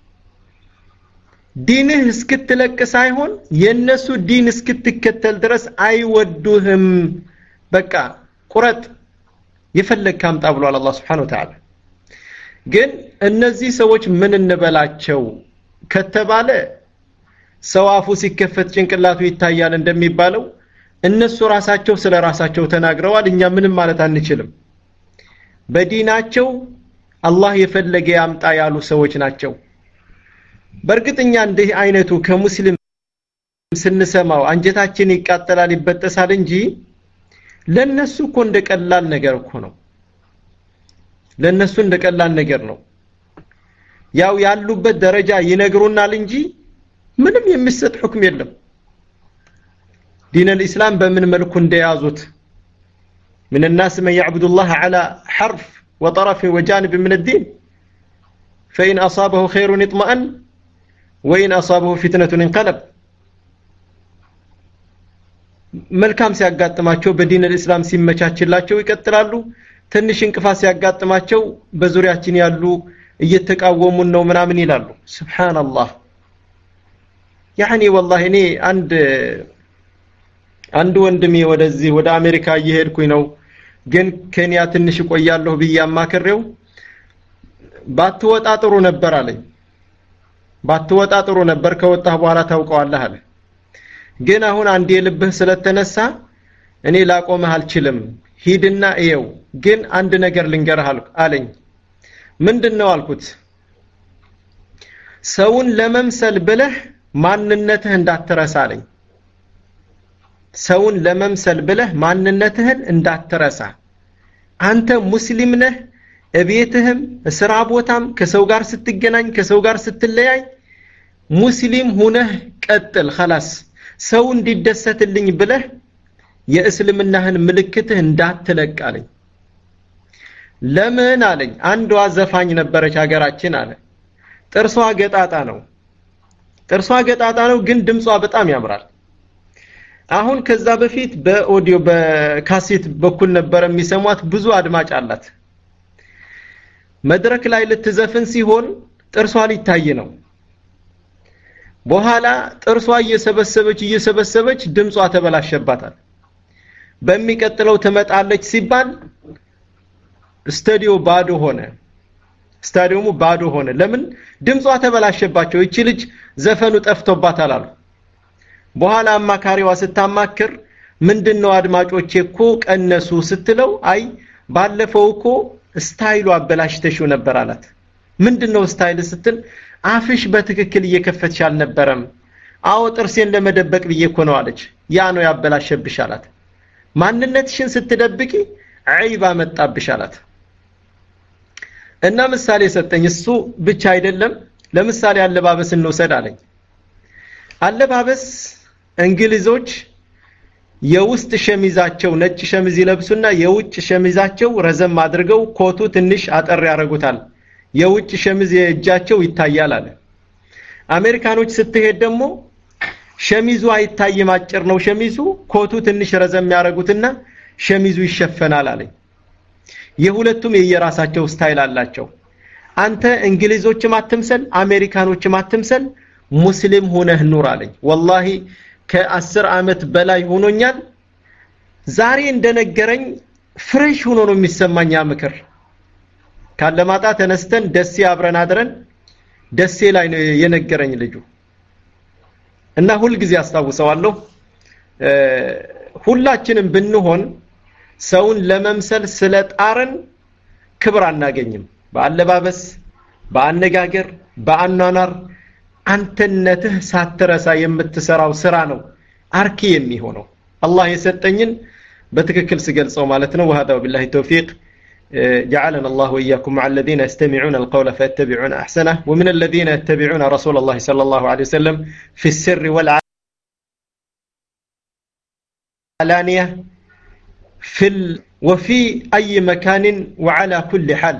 دينه اسكتلك سايهون ينسو دين اسكتكتل درس ايودوهم بقى قرط يفلك كام طابلو على الله سبحانه وتعالى ግን እነዚህ ሰዎች ምን እንበላቸው ከተባለ ሰዋፉ ሲከፈት ጭንቅላቱ ይታያል እንደሚባለው እነሱ ራሳቸው ስለ ራሳቸው ተናግረዋል እኛ ምንም ማለት አንችልም በዲናቸው አላህ የፈለገ ያምጣ ያሉ ሰዎች ናቸው በርግጥኛ እንዲህ አይነቱ ከሙስሊም ስንሰማው አንጀታችን ይቃጠላል ይበጠሳል እንጂ ለነሱ እኮ እንደቀላል ነገር እኮ ነው ለነሱ እንደቀላል ነገር ነው ያው ያሉበት ደረጃ ይነግሩናል እንጂ ምንም የሚሰጥ ሁክም የለም دين الإسلام بمن ملك እንደያዙት من الناس من يعبد الله على حرف وطرف وجانب من الدين فإن أصابه خير اطمأن وإن أصابه فتنة انقلب መልካም ሲያጋጥማቸው በዲን الاسلام ሲመቻችላቸው ይቀጥላሉ ትንሽ እንቅፋት ሲያጋጥማቸው በዙሪያችን ያሉ እየተቃወሙን ነው ምናምን ይላሉ ሱብሃንአላህ يعني والله እኔ አንድ አንድ ወንድሜ ወደዚህ ወደ አሜሪካ እየሄድኩኝ ነው ግን ኬንያ ትንሽ ቆያለሁ በያማከረው ባትወጣ ጥሩ ነበር አለኝ ባትወጣ ጥሩ ነበር ከወጣህ በኋላ ታውቀዋለህ አለ ግን አሁን አንዴ ልብህ ስለተነሳ እኔ ላቆምህ አልችልም ሂድና እየው ግን አንድ ነገር ልንገርህ አለኝ ምንድነው አልኩት ሰውን ለመምሰል ብለህ ማንነትህ እንዳትረሳ አለኝ ሰውን ለመምሰል ብለህ ማንነትህን እንዳትረሳ አንተ ሙስሊም ነህ እቤትህም ስራ ቦታም ከሰው ጋር ስትገናኝ ከሰው ጋር ስትለያይ ሙስሊም ሆነህ ቀጥል خلاص ሰው እንዲደሰትልኝ ብለህ የእስልምናህን ምልክትህ እንዳትለቅ አለኝ ለምን አለኝ አንዷ ዘፋኝ ነበረች ሀገራችን አለ ጥርሷ ገጣጣ ነው ጥርሷ ገጣጣ ነው ግን ድምጿ በጣም ያምራል አሁን ከዛ በፊት በኦዲዮ በካሴት በኩል ነበር የሚሰሟት ብዙ አድማጭ አላት መድረክ ላይ ልትዘፍን ሲሆን ጥርሷ ሊታይ ነው በኋላ ጥርሷ እየሰበሰበች እየሰበሰበች ድምጿ ተበላሸባታል በሚቀጥለው ተመጣለች ሲባል ስታዲዮ ባዶ ሆነ ስታዲየሙ ባዶ ሆነ ለምን ድምጿ ተበላሸባቸው እቺ ልጅ ዘፈኑ ጠፍቶባታል አሉ በኋላ አማካሪዋ ስታማክር ምንድነው አድማጮቼ እኮ ቀነሱ ስትለው አይ ባለፈው እኮ ስታይሉ አበላሽተሽው ነበር አላት ምንድነው ስታይል ስትል አፍሽ በትክክል እየከፈትሽ አልነበረም አው ጥርሴን ለመደበቅ ብዬ እኮ ነው አለች ያ ነው ያበላሸብሽ አላት ማንነትሽን ስትደብቂ አይባ መጣብሽ አላት እና ምሳሌ ሰጠኝ እሱ ብቻ አይደለም ለምሳሌ አለባበስ እንወሰድ አለኝ አለባበስ እንግሊዞች የውስጥ ሸሚዛቸው ነጭ ሸሚዝ ይለብሱና የውጭ ሸሚዛቸው ረዘም አድርገው ኮቱ ትንሽ አጠር ያረጉታል የውጭ ሸሚዝ የእጃቸው ይታያል አለ አሜሪካኖች ስትሄድ ደግሞ ሸሚዙ አይታይም አጭር ነው ሸሚዙ ኮቱ ትንሽ ረዘም ያረጉትና ሸሚዙ ይሸፈናል አለኝ የሁለቱም የየራሳቸው ስታይል አላቸው አንተ እንግሊዞችም አትምሰል አሜሪካኖችም አትምሰል ሙስሊም ሆነህ ኑር አለኝ والله ከ10 አመት በላይ ሆኖኛል ዛሬ እንደነገረኝ ፍሬሽ ሆኖ ነው የሚሰማኝ ምክር ካለማጣ ተነስተን ደሴ አብረን አድረን ደሴ ላይ ነው የነገረኝ ልጁ እና ሁሉ ጊዜ አስተዋውሰዋለሁ ሁላችንም ብንሆን ሰውን ለመምሰል ስለጣርን ክብር አናገኝም በአለባበስ በአነጋገር በአኗኗር አንተነትህ ሳትረሳ የምትሰራው ስራ ነው አርኪ የሚሆነው አላህ የሰጠኝን በትክክል ሲገልጸው ማለት ነው وهذا بالله التوفيق جعلنا الله واياكم مع الذين يستمعون القول فيتبعون احسنه ومن الذين يتبعون رسول الله صلى الله عليه وسلم في السر والعلانيه في ال... وفي اي مكان وعلى كل حال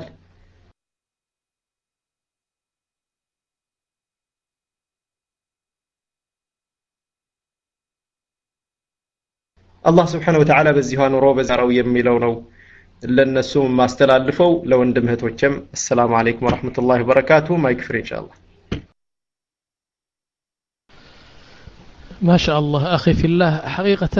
الله سبحانه وتعالى بزيها نورو بزارو يميلو نو لنسو ما استلالفو لو اندم هتوچم السلام عليكم ورحمة الله وبركاته ما يكفر إن شاء الله ما شاء الله أخي في الله حقيقة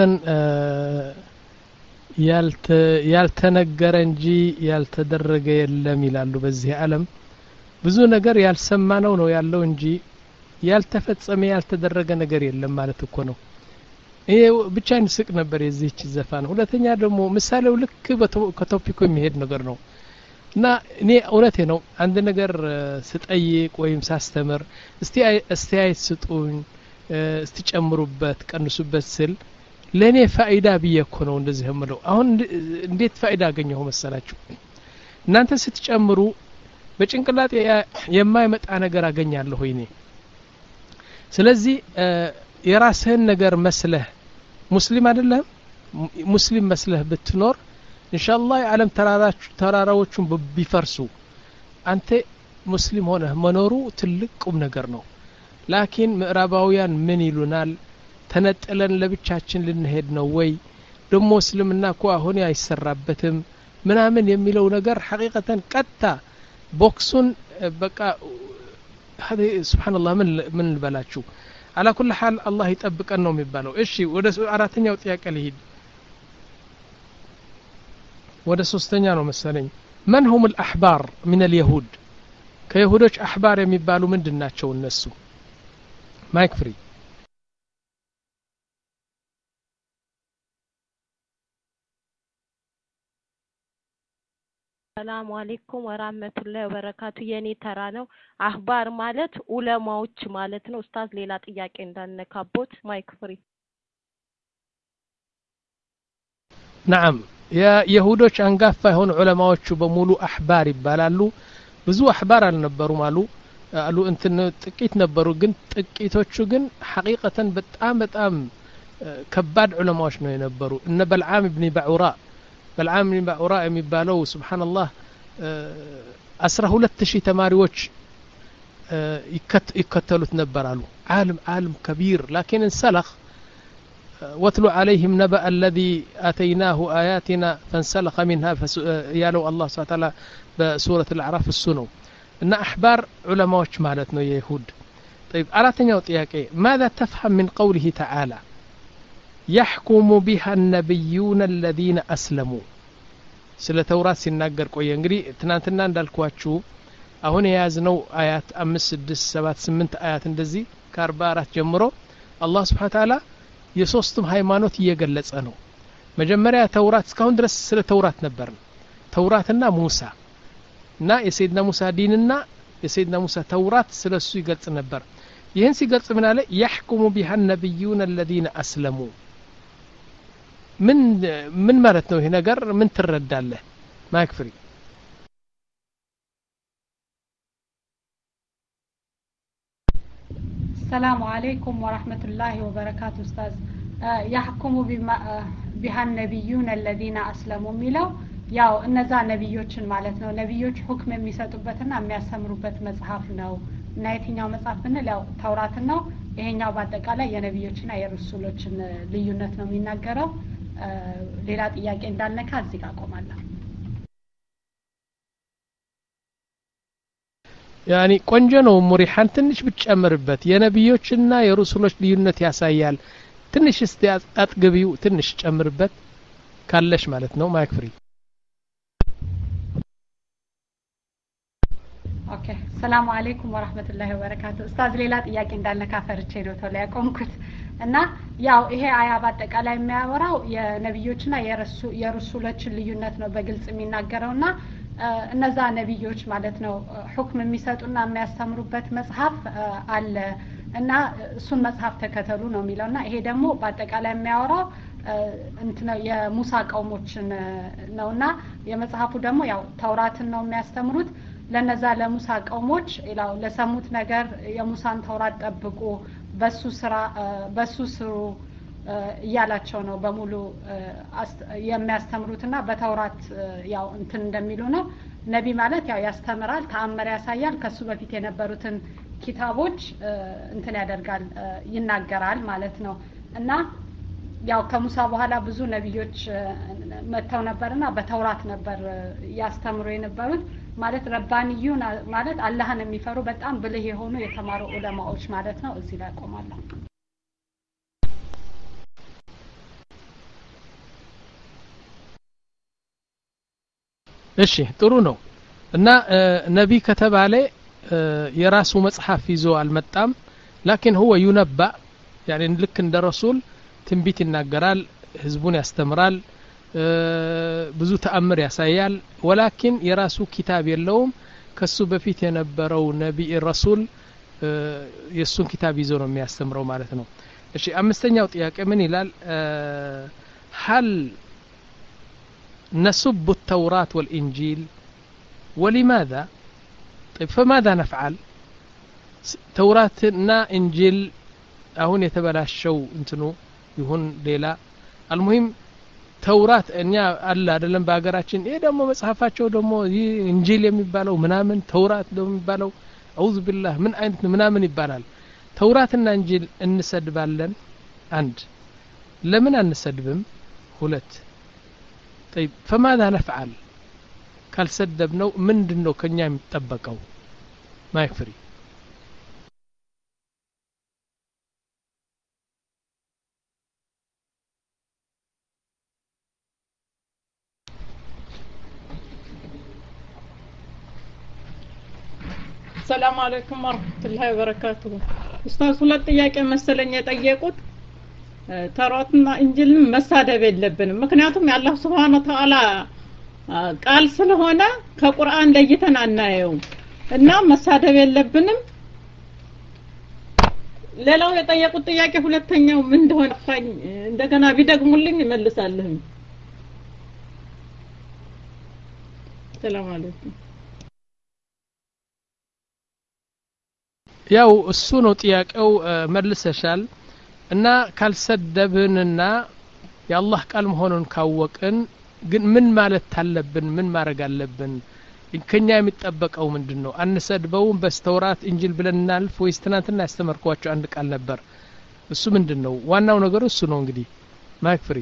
يالت يالتنقر انجي يالتدرق يلم يلالو بزيه علم بزو نقر يالسمانو نو يالو انجي يالتفتسم يالتدرق نقر يلم مالتكو نو ይሄ ብቻ ንስቅ ነበር የዚህች ዘፋን ሁለተኛ ደግሞ ምሳሌው ልክ ከቶፒኩ የሚሄድ ነገር ነው እና እኔ እውነቴ ነው አንድ ነገር ስጠይቅ ወይም ሳስተምር እስቲ አስተያየት ስጡኝ እስቲ ጨምሩበት ቀንሱበት ስል ለኔ ፋይዳ ቢየኮ ነው እንደዚህ የምለው አሁን እንዴት ፋይዳ አገኘው መሰላችሁ እናንተ ስትጨምሩ በጭንቅላቴ የማይመጣ ነገር አገኛለሁ እኔ ስለዚህ የራስህን ነገር መስለህ ሙስሊም አይደለም ሙስሊም መስለህ ብትኖር ኢንሻአላህ የዓለም ተራራዎቹን ቢፈርሱ አንተ ሙስሊም ሆነህ መኖሩ ትልቅ ቁም ነገር ነው ላኪን ምዕራባውያን ምን ይሉናል ተነጥለን ለብቻችን ልንሄድ ነው ወይ ደሞ እስልምና እኮ አሁን አይሰራበትም ምናምን የሚለው ነገር ሐቂቀተን ቀጣ ቦክሱን በቃ هذه سبحان الله من من البلاچو على كل حال الله يطبقن ነው የሚባለው እሺ ወደ አራተኛው ጥያቄ ልሂድ ወደ ሶስተኛ ነው መሰለኝ من هم الأحبار من اليهود ከይሁዶች አህባር የሚባሉ ምንድናቸው እነሱ ማይክ ፍሪ ሰላም አለይኩም ወራህመቱላሂ ወበረካቱ የኔ ተራ ነው አህባር ማለት ዑለማዎች ማለት ነው ኡስታዝ ሌላ ጥያቄ እንዳነካቦት ማይክ ፍሪ نعم يا يهودوች አንጋፋ የሆኑ ዑለማዎቹ በሙሉ አህባር ይባላሉ ብዙ አህባር አልነበሩም አሉ አሉ እንትን ጥቂት ነበሩ ግን ጥቂቶቹ ግን ሐቂቀተን በጣም በጣም ከባድ ዑለማዎች ነው የነበሩ እነ በልዓም ኢብኑ ባዑራ በልዓም ኢብኑ ባዑራ የሚባለው ሱብሃንአላህ አስራ ሁለት ሺህ ተማሪዎች ይከተሉት ነበራሉ ዓለም ዓለም كبير لكن انسلخ واتلو عليهم نبأ الذي آتيناه آياتنا فانسلخ منها يالو الله سبحانه وتعالى بسورة الأعراف السنو إن أحبار علماء مالتنا يهود طيب أراتني وطياكي ماذا تفهم من قوله تعالى يحكم بها النبيون الذين أسلموا سلة توراة سنناقر قوية انقري تنانتنا اندالكواتشو أهون يازنو آيات أمس سدس سبات سمنت آيات اندزي كاربارات جمرو الله سبحانه وتعالى የሶስቱም ሃይማኖት እየገለጸ ነው መጀመሪያ ተውራት እስካሁን ድረስ ስለ ተውራት ነበርን ተውራትና ሙሳ እና የሰይድና ሙሳ ዲንና የሰይድና ሙሳ ተውራት ስለሱ ይገልጽ ነበር ይሄን ሲገልጽ ምን አለ يحكم بها النبيون الذين اسلموا ምን ምን ማለት ነው ይሄ ነገር ምን ትረዳለህ ማክፍሪ السلام عليكم ورحمة الله وبركاته أستاذ يحكم بما بها النبيون الذين أسلموا ميلو ያው እነዛ ነብዮችን ማለት ነው ነብዮች ሁክም የሚሰጡበትና የሚያስተምሩበት መጽሐፍ ነው እና የትኛው መጽሐፍ ብንል ያው ተውራት ነው ይሄኛው በአጠቃላይ የነብዮችና የረሱሎችን ልዩነት ነው የሚናገረው ሌላ ጥያቄ እንዳልነካ እዚህ ጋር ቆማለሁ ያኒ ቆንጆ ነው ሙሪሃን ትንሽ ብጨምርበት የነብዮችና የረሱሎች ልዩነት ያሳያል ትንሽ እስቲ አጥግቢው ትንሽ ጨምርበት ካለሽ ማለት ነው ማይክ ፍሪ ኦኬ ሰላም አለይኩም ወራህመቱላሂ ወበረካቱ ኡስታዝ ሌላ ጥያቄ እንዳልነካ ፈርቼ ነው ተው ላይ ቆምኩት እና ያው ይሄ አያ በአጠቃላይ የሚያወራው የነብዮችና የረሱሎችን ልዩነት ነው በግልጽ የሚናገረውና እነዛ ነብዮች ማለት ነው ሁክም የሚሰጡና የሚያስተምሩበት መጽሐፍ አለ እና እሱን መጽሐፍ ተከተሉ ነው የሚለውና ይሄ ደግሞ በአጠቃላይ የሚያወራው እንትን የሙሳ ቀውሞችን ነውና የመጽሐፉ ደግሞ ያው ተውራትን ነው የሚያስተምሩት ለነዛ ለሙሳ ቀውሞች ይላው ለሰሙት ነገር የሙሳን ተውራት ጠብቁ በሱ ስራ በሱ ስሩ ያላቸው ነው በሙሉ የሚያስተምሩትና በተውራት ያው እንትን እንደሚሉ ነው ነቢ ማለት ያው ያስተምራል ተአምር ያሳያል ከሱ በፊት የነበሩትን ኪታቦች እንትን ያደርጋል ይናገራል ማለት ነው እና ያው ከሙሳ በኋላ ብዙ ነብዮች መተው ነበርና በተውራት ነበር ያስተምሩ የነበሩት ማለት ረባንዩን ማለት አላህን የሚፈሩ በጣም ብልህ የሆኑ የተማሩ ዑለማዎች ማለት ነው እዚህ ላይ ቆማለሁ እሺ ጥሩ ነው እና ነቢ ከተባለ የራሱ መጽሐፍ ይዞ አልመጣም لكن هو ينبأ يعني ልክ እንደ ረሱል ትንቢት ይናገራል ህዝቡን ያስተምራል ብዙ ተአምር ያሳያል ولكن የራሱ ኪታብ የለውም ከሱ በፊት የነበረው ነብይ ረሱል የሱን ኪታብ ይዞ ነው የሚያስተምረው ማለት ነው እሺ አምስተኛው ጥያቄ ምን ይላል هل نسب التوراة والإنجيل ولماذا طيب فماذا نفعل توراةنا إنجيل أهون يتبلاشوا انتنو يهون ليلا المهم ተውራት እኛ አለ አይደለም በአገራችን ይሄ ደግሞ መጽሐፋቸው ደግሞ እንጂል የሚባለው ምናምን ተውራት ደግሞ የሚባለው አውዝ ቢላህ ምን አይነት ምናምን ይባላል ተውራትና እንጂል እንሰድባለን አንድ ለምን አንሰድብም ሁለት طيب فماذا نفعل ካልሰደብነው ምንድነው ከኛ የሚጠበቀው ማይክ ፍሪ السلام عليكم ورحمة الله وبركاته أستاذ ሁለት ጥያቄ መሰለኝ የጠየቁት ተራትና እንጅልን መሳደብ የለብንም ምክንያቱም የአላህ Subhanahu Wa Ta'ala ቃል ስለሆነ ከቁርአን ለይተን አናየው እና መሳደብ የለብንም ሌላው የጠየቁት ጥያቄ ሁለተኛው ምን እንደሆነ ፈኝ እንደገና ቢደግሙልኝ እመልሳለሁ ሰላም አለይኩም ያው እሱ ነው ጥያቄው መልሰሻል እና ካልሰደብንና የአላህ ቃል መሆኑን ካወቅን ግን ምን ማለት አለብን ምን ማድረግ አለብን ከኛ የሚጠበቀው ምንድነው አንሰድበው በስተውራት እንጂል ብለን እናልፍ ወይስ ትናንትና ያስተማርኳቸው አንድ ቃል ነበር እሱ ምንድነው ዋናው ነገር እሱ ነው እንግዲህ ማይክ ፍሪ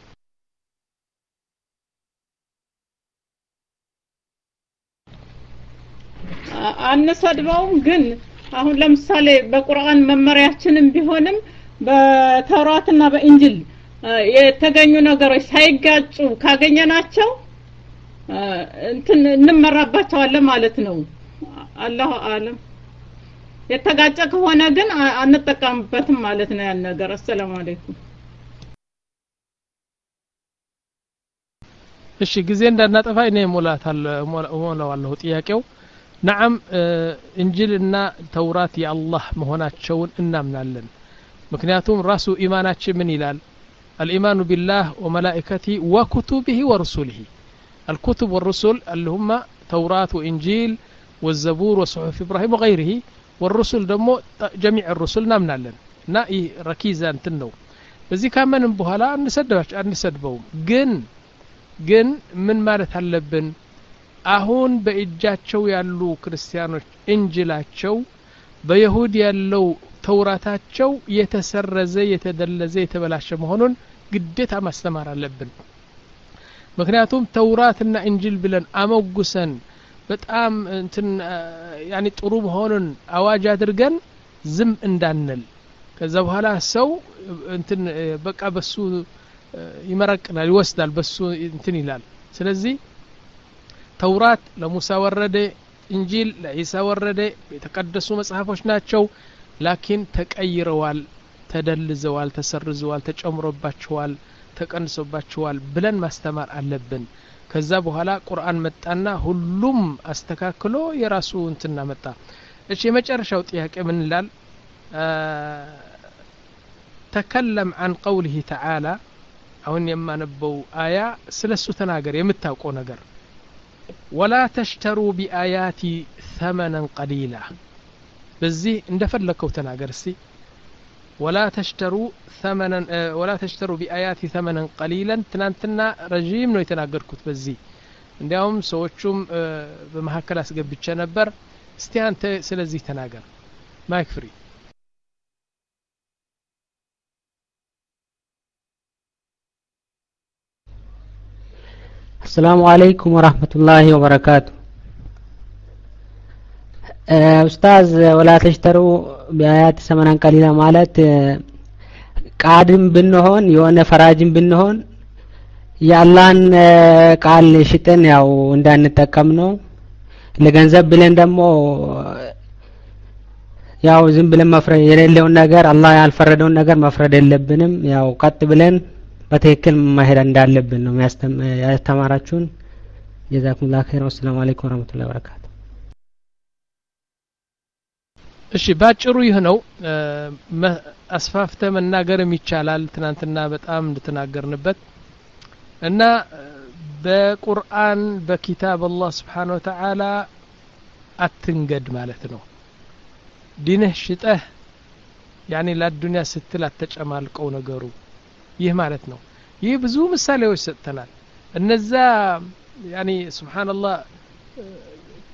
አንሰድበው ግን አሁን ለምሳሌ በቁርአን መመሪያችንም ቢሆንም በተውራትና በእንጂል የተገኙ ነገሮች ሳይጋጩ ካገኘናቸው እንትን እንመራባቸዋለን ማለት ነው አላሁ አለም የተጋጨ ከሆነ ግን አንጠቀምበትም ማለት ነው ያን ነገር አሰላሙ አለይኩም እሺ ጊዜ እንዳናጠፋ እኔ ሞላታል ሞላዋለሁ ጥያቄው نعم እንጂልና ተውራት የአላህ መሆናቸውን እናምናለን ምክንያቱም ራሱ ኢማናችን ምን ይላል الإيمان بالله وملائكته وكتبه ورسله الكتب والرسل اللي هم توراة وإنجيل والزبور وصحف إبراهيم وغيره والرسل دمو جميع الرسل نامنا لنا نائي ركيزا انتنو بزي كمان بهلا نسدبش نسدبهم جن جن من مالت هلبن አሁን በእጃቸው ያሉ ክርስቲያኖች እንጅላቸው በይሁድ ያለው ተውራታቸው የተሰረዘ የተደለዘ የተበላሸ መሆኑን ግዴታ ማስተማር አለብን ምክንያቱም ተውራትና እንጂል ብለን አመጉሰን በጣም እንትን ያኒ ጥሩ መሆኑን አዋጅ አድርገን ዝም እንዳንል ከዛ በኋላ ሰው እንትን በቃ በሱ ይመረቅናል ይወስዳል በሱ እንትን ይላል ስለዚህ ተውራት ለሙሳ ወረደ እንጂል ለኢሳ ወረደ የተቀደሱ መጽሐፎች ናቸው ላኪን ተቀይረዋል ተደልዘዋል ተሰርዘዋል ተጨምሮባቸዋል ተቀንሶባቸዋል ብለን ማስተማር አለብን ከዛ በኋላ ቁርአን መጣና ሁሉም አስተካክሎ የራሱ እንትና መጣ እሺ የመጨረሻው ጥያቄ ምን ይላል ተከለም عن قوله تعالى አሁን የማነበው አያ ስለሱ ተናገር የምታውቀው ነገር ولا تشتروا بآياتي ثمنا قليلا بزي اندفلكوا تناغرسي ولا تشتروا ثمنا اه ولا تشتروا بآياتي ثمنا قليلا تنانتنا رجيم ነው የተናገርኩት በዚህ እንዲያውም ሰዎቹም በመሐከል አስገብቼ ነበር እስቲ አንተ ስለዚህ ተናገር ማይክ ፍሪ السلام عليكم ورحمة الله وبركاته أستاذ ولا تشتروا بآيات ثمنا قليلا مالت قادم بنهون يوان فراجم بنهون يا الله قال شتن ያው እንዳንጠቀም ነው ለገንዘብ ብለን ደግሞ ያው ዝም ብለን መፍረድ የሌለውን ነገር አላህ ያልፈረደውን ነገር መፍረድ የለብንም ያው ቀጥ ብለን በትክክል መሄድ እንዳለብን ነው ያስተማራችሁን ጀዛኩሙላህ ኸይር ወሰላሙ አለይኩም ወራህመቱላሂ ወበረካቱ እሺ ባጭሩ ይህ ነው አስፋፍተ መናገርም ይቻላል ትናንትና በጣም እንድትናገርንበት እና በቁርአን በኪታብ አላህ Subhanahu Wa Ta'ala አትንገድ ማለት ነው ዲንህ ሽጠህ ያኒ ለዱንያ ስትል አትጨማልቀው ነገሩ ይህ ማለት ነው ይህ ብዙ ምሳሌዎች ሰጥተናል እነዛ ያኒ ሱብሃንአላህ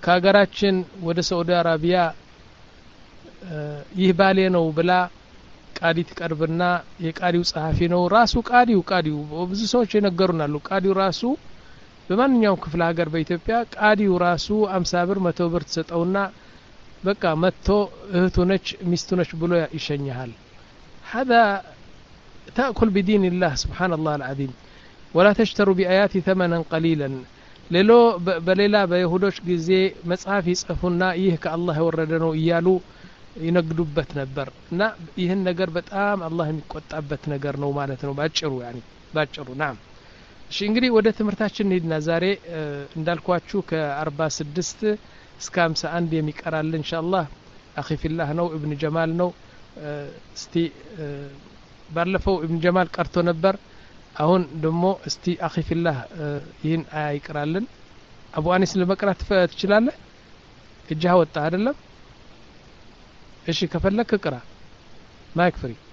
ከሀገራችን ወደ ሳውዲ አረቢያ ይህ ባሌ ነው ብላ ቃዲ ትቀርብና የቃዲው ጸሐፊ ነው ራሱ ቃዲው ቃዲው ብዙ ሰዎች የነገሩናሉ ቃዲው ራሱ በማንኛውም ክፍለ ሀገር በኢትዮጵያ ቃዲው ራሱ አምሳ ብር መቶ ብር ተሰጠውና በቃ መጥቶ እህቱ ነች ሚስቱ ነች ብሎ ይሸኛል هذا تأكل بدين الله سبحان الله العظيم ولا تشتروا بآياتي ثمنا قليلا ሌሎ በሌላ በይሁዶች ጊዜ መጽሐፍ ይጽፉና ይህ ከአላህ የወረደ ነው እያሉ ይነግዱበት ነበር እና ይህን ነገር በጣም አላህ የሚቆጣበት ነገር ነው ማለት ነው ባጭሩ يعني ባጭሩ ናም እሺ እንግዲህ ወደ ትምህርታችን እንሂድና ዛሬ እንዳልኳችሁ ከ46 እስከ ሃምሳ አንድ የሚቀራል ኢንሻአላህ አኺ ፊላህ ነው ኢብኑ ጀማል ነው እስቲ ባለፈው ኢብኑ ጀማል ቀርቶ ነበር አሁን ደሞ እስቲ አኺ ፊላህ ይህን አያ ይቀራልን አቡ አኒስ ለመቅራት ትችላለህ እጅህ ወጣ አይደለም እሺ ከፈለክ ቅራ ማይክ ፍሪ